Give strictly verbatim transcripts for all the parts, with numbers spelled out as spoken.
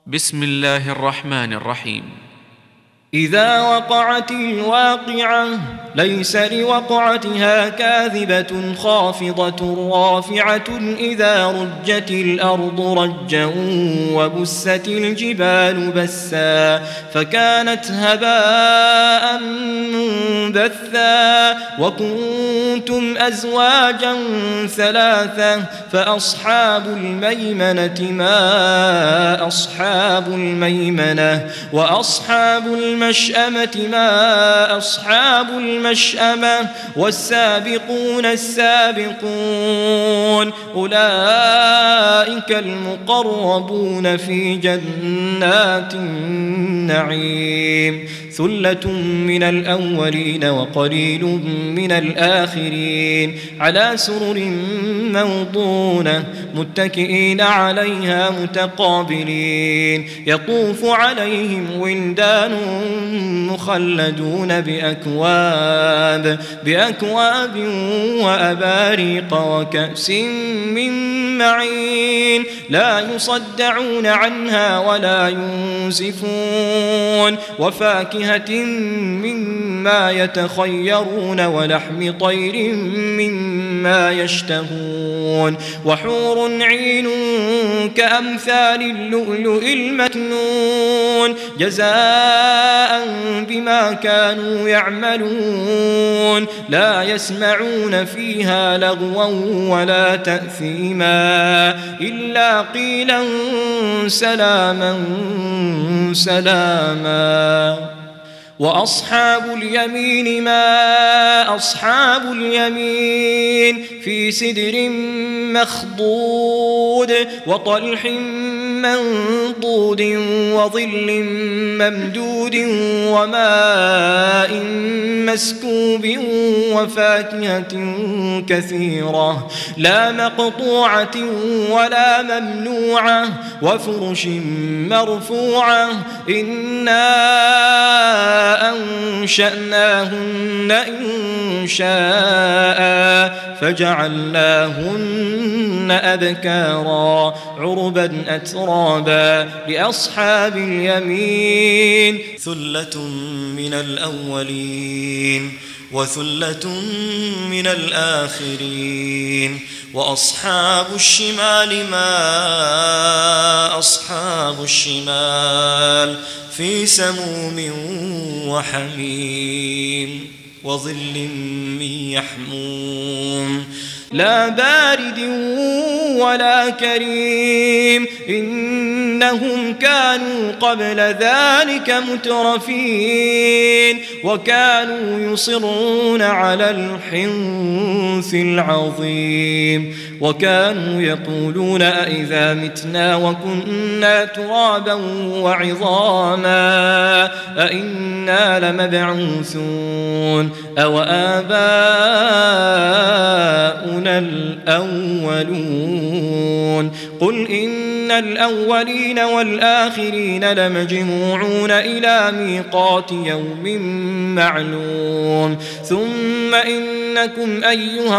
بسم الله الرحمن الرحيم. إذا وقعت الواقعة ليس لوقعتها كاذبة خافضة رافعة إذا رجت الأرض رجا وبست الجبال بسا فكانت هباء منبثا وكنتم أزواجا ثلاثة فأصحاب الميمنة ما أصحاب الميمنة وأصحاب الميمنة المشأمة ما أصحاب المشأمة والسابقون السابقون أولئك المقربون في جنات النعيم ثلة من الأولين وقليل من الآخرين على سرر موضونة متكئين عليها متقابلين يطوف عليهم ولدان مخلدون بأكواب بأكواب وأباريق وكأس من معين لا يصدعون عنها ولا ينزفون وفاكهة مما يتخيرون ولحم طير مما يشتهون وحور عين كأمثال اللؤلؤ المكنون جزاء بما كانوا يعملون لا يسمعون فيها لغوا ولا تأثيما إلا قيلا سلاما سلاما وأصحاب اليمين ما أصحاب اليمين في سدر مخضود وطلح منضود وظل ممدود وماء مسكوب وفاكهة كثيرة لا مقطوعة ولا ممنوعة وفرش مرفوعة إنا أنشأناهن إن شاء فجعلناهن أبكارا عربا أترابا لأصحاب اليمين ثلة من الأولين وثلة من الآخرين وأصحاب الشمال ما أصحاب الشمال في سموم وحميم وظل من يحموم لا بارد ولا كريم إنهم كانوا قبل ذلك مترفين وكانوا يصرون على الحنث العظيم وكانوا يقولون أئذا متنا وكنا ترابا وعظاما أئنا لمبعوثون أو آباؤنا الأولون قل إن الأولين والآخرين لمجموعون إلى ميقات يوم معلوم ثم إنكم أيها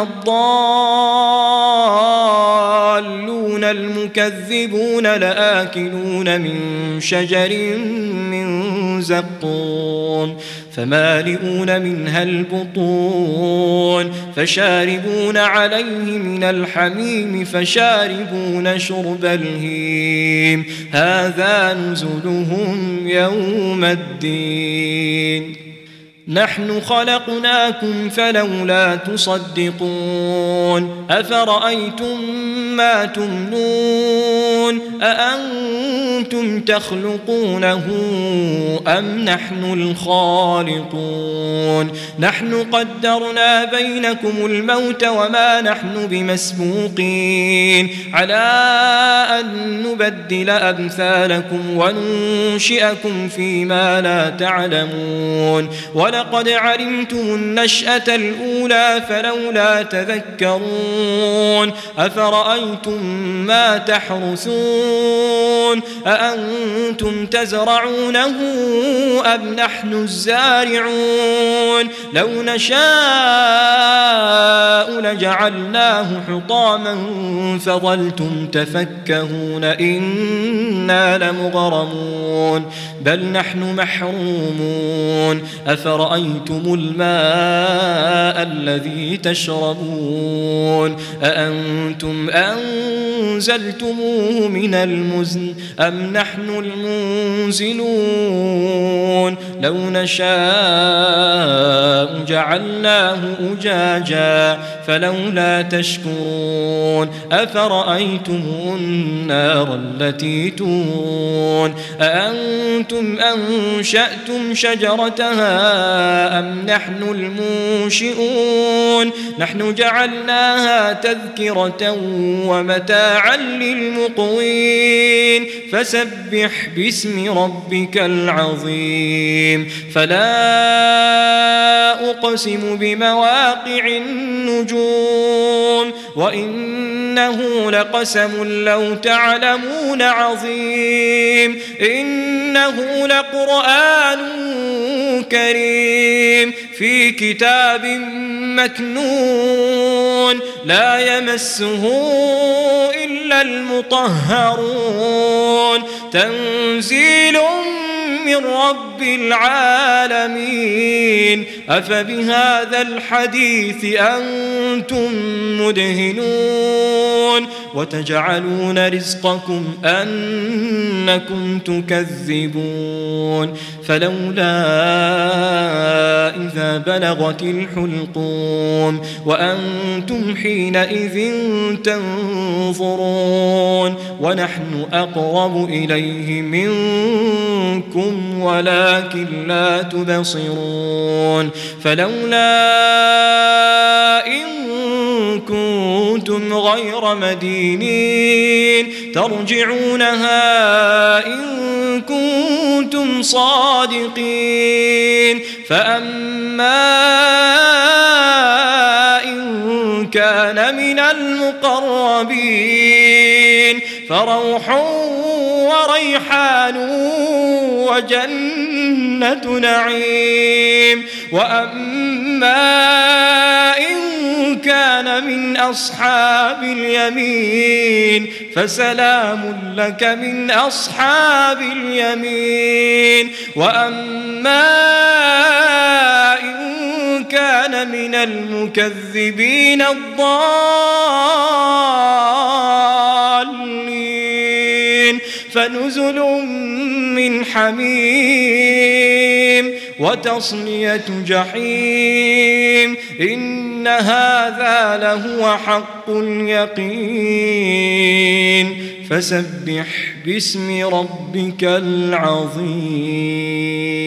الضالون المكذبون لآكلون من شجر من زقوم فمالئون منها البطون فشاربون عليه من الحميم فشاربون شرب الهيم هذا نزلهم يوم الدين نحن خلقناكم فلولا تصدقون أفرأيتم ما تمنون أأنتم تخلقونه أم نحن الخالقون نحن قدرنا بينكم الموت وما نحن بمسبوقين على أن نبدل أمثالكم وننشئكم فيما لا تعلمون ولقد علمتم النشأة الأولى فلولا تذكرون أفرأيتم ما تحرثون تحكمون أأنتم تزرعونه أم نحن الزارعون لو نشاء لجعلناه حطاما فظلتم تفكهون إنا لمغرمون بل نحن محرومون أفرأيتم الماء الذي تشربون أأنتم أنزلتموه من المزن أم نحن المنزلون لو نشاء جعلناه أجاجا فلولا تشكرون أفرأيتم النار التي تورون أأنتم أنشأتم شجرتها أم نحن المنشئون نحن جعلناها تذكرة ومتاعا للمقوين فسبح باسم ربك العظيم فلا أقسم بمواقع النجوم وإنه لقسم لو تعلمون عظيم إنه لقرآن كريم في كتاب مكنون لا يمسه إلا المطهرون تنزيل من رب العالمين أفبهذا الحديث أنتم مدهنون وتجعلون رزقكم أنكم تكذبون فلولا إذا بلغت الحلقوم وأنتم حينئذ تنظرون ونحن أقرب إليه منكم ولكن لا تبصرون فلولا إن كنتم غير مدينين ترجعونها إن كنتم صادقين فأما إن كان من المقربين فروح وريحان وجنة نعيم وأما إن كان من أصحاب اليمين فسلام لك من أصحاب اليمين وأما إن كان من المكذبين الضالين فنزل من حميم وتصلية جحيم إن هذا لهو حق اليقين فسبح باسم ربك العظيم.